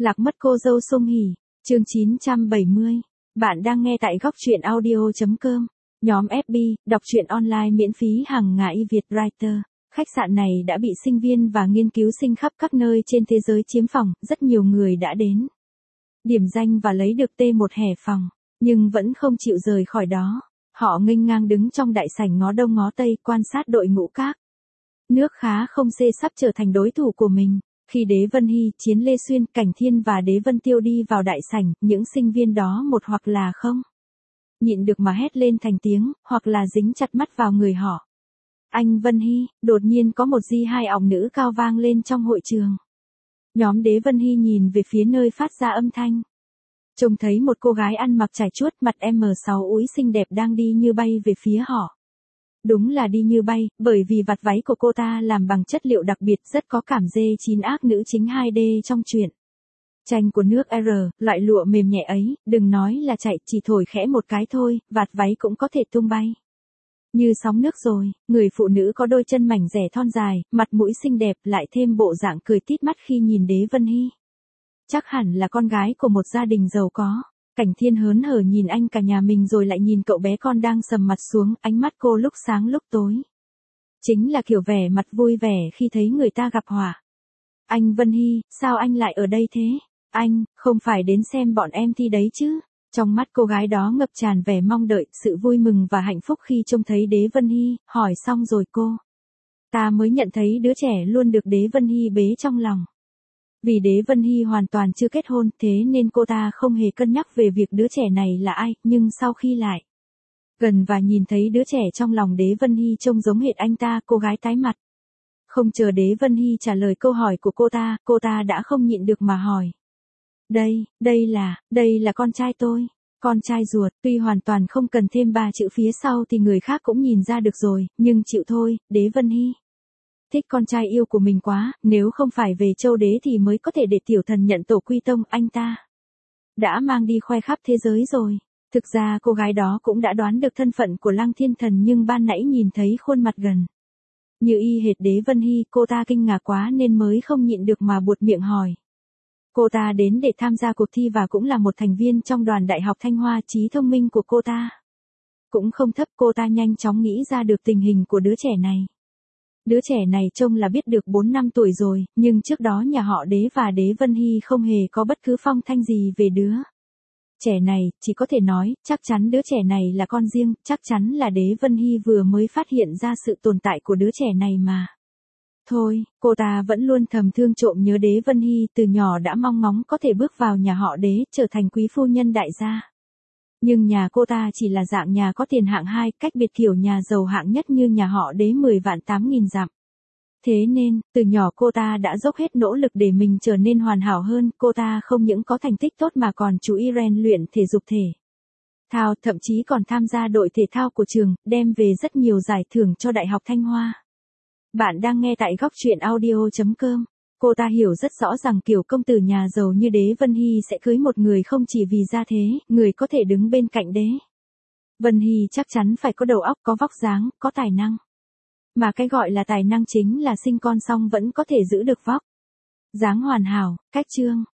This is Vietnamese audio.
Lạc mất cô dâu Song Hỷ, chương 970. Bạn đang nghe tại góc truyện audio.com. Nhóm FB, đọc truyện online miễn phí hàng ngày Việt Writer. Khách sạn này đã bị sinh viên và nghiên cứu sinh khắp các nơi trên thế giới chiếm phòng, rất nhiều người đã đến điểm danh và lấy được T1 hè phòng, nhưng vẫn không chịu rời khỏi đó. Họ nghênh ngang đứng trong đại sảnh ngó đông ngó tây quan sát đội ngũ các nước khá không xê sắp trở thành đối thủ của mình. Khi Đế Vân Hy, Chiến Lê Xuyên, Cảnh Thiên và Đế Vân Tiêu đi vào đại sảnh, những sinh viên đó một hoặc là không nhịn được mà hét lên thành tiếng, hoặc là dính chặt mắt vào người họ. Anh Vân Hy, đột nhiên có một hai ỏng nữ cao vang lên trong hội trường. Nhóm Đế Vân Hy nhìn về phía nơi phát ra âm thanh. Trông thấy một cô gái ăn mặc trải chuốt mặt M6 úi xinh đẹp đang đi như bay về phía họ. Đúng là đi như bay, bởi vì vạt váy của cô ta làm bằng chất liệu đặc biệt rất có cảm D9 ác nữ chính 2D trong truyện tranh của nước R, loại lụa mềm nhẹ ấy, đừng nói là chạy, chỉ thổi khẽ một cái thôi, vạt váy cũng có thể tung bay như sóng nước rồi. Người phụ nữ có đôi chân mảnh dẻ thon dài, mặt mũi xinh đẹp, lại thêm bộ dạng cười tít mắt khi nhìn Đế Vân Hy. Chắc hẳn là con gái của một gia đình giàu có. Cảnh Thiên hớn hở nhìn anh cả nhà mình rồi lại nhìn cậu bé con đang sầm mặt xuống, ánh mắt cô lúc sáng lúc tối. Chính là kiểu vẻ mặt vui vẻ khi thấy người ta gặp họa. Anh Vân Hy, sao anh lại ở đây thế? Anh, không phải đến xem bọn em thi đấy chứ? Trong mắt cô gái đó ngập tràn vẻ mong đợi, sự vui mừng và hạnh phúc khi trông thấy Đế Vân Hy. Hỏi xong rồi cô ta mới nhận thấy đứa trẻ luôn được Đế Vân Hy bế trong lòng. Vì Đế Vân Hy hoàn toàn chưa kết hôn, thế nên cô ta không hề cân nhắc về việc đứa trẻ này là ai, nhưng sau khi lại gần và nhìn thấy đứa trẻ trong lòng Đế Vân Hy trông giống hệt anh ta, cô gái tái mặt. Không chờ Đế Vân Hy trả lời câu hỏi của cô ta đã không nhịn được mà hỏi. Đây là con trai tôi, con trai ruột, tuy hoàn toàn không cần thêm 3 chữ phía sau thì người khác cũng nhìn ra được rồi, nhưng chịu thôi, Đế Vân Hy thích con trai yêu của mình quá, nếu không phải về Châu Đế thì mới có thể để tiểu thần nhận tổ quy tông, anh ta đã mang đi khoe khắp thế giới rồi. Thực ra cô gái đó cũng đã đoán được thân phận của Lăng Thiên Thần, nhưng ban nãy nhìn thấy khuôn mặt gần như y hệt Đế Vân Hy, cô ta kinh ngạc quá nên mới không nhịn được mà buột miệng hỏi. Cô ta đến để tham gia cuộc thi và cũng là một thành viên trong đoàn Đại học Thanh Hoa. Trí thông minh của cô ta cũng không thấp, cô ta nhanh chóng nghĩ ra được tình hình của đứa trẻ này. Đứa trẻ này trông là biết được 4 năm tuổi rồi, nhưng trước đó nhà họ Đế và Đế Vân Hy không hề có bất cứ phong thanh gì về đứa trẻ này, chỉ có thể nói, chắc chắn đứa trẻ này là con riêng, chắc chắn là Đế Vân Hy vừa mới phát hiện ra sự tồn tại của đứa trẻ này mà. Thôi, cô ta vẫn luôn thầm thương trộm nhớ Đế Vân Hy, từ nhỏ đã mong ngóng có thể bước vào nhà họ Đế, trở thành quý phu nhân đại gia. Nhưng nhà cô ta chỉ là dạng nhà có tiền hạng 2, cách biệt kiểu nhà giàu hạng nhất như nhà họ Đế 10 vạn 8.000 dặm. Thế nên, từ nhỏ cô ta đã dốc hết nỗ lực để mình trở nên hoàn hảo hơn, cô ta không những có thành tích tốt mà còn chú ý rèn luyện thể dục thể thao, thậm chí còn tham gia đội thể thao của trường, đem về rất nhiều giải thưởng cho Đại học Thanh Hoa. Bạn đang nghe tại góc truyện audio.com. Cô ta hiểu rất rõ rằng kiểu công tử nhà giàu như Đế Vân Hy sẽ cưới một người không chỉ vì gia thế, người có thể đứng bên cạnh Đế Vân Hy chắc chắn phải có đầu óc, có vóc dáng, có tài năng. Mà cái gọi là tài năng chính là sinh con xong vẫn có thể giữ được vóc dáng hoàn hảo, cách trương,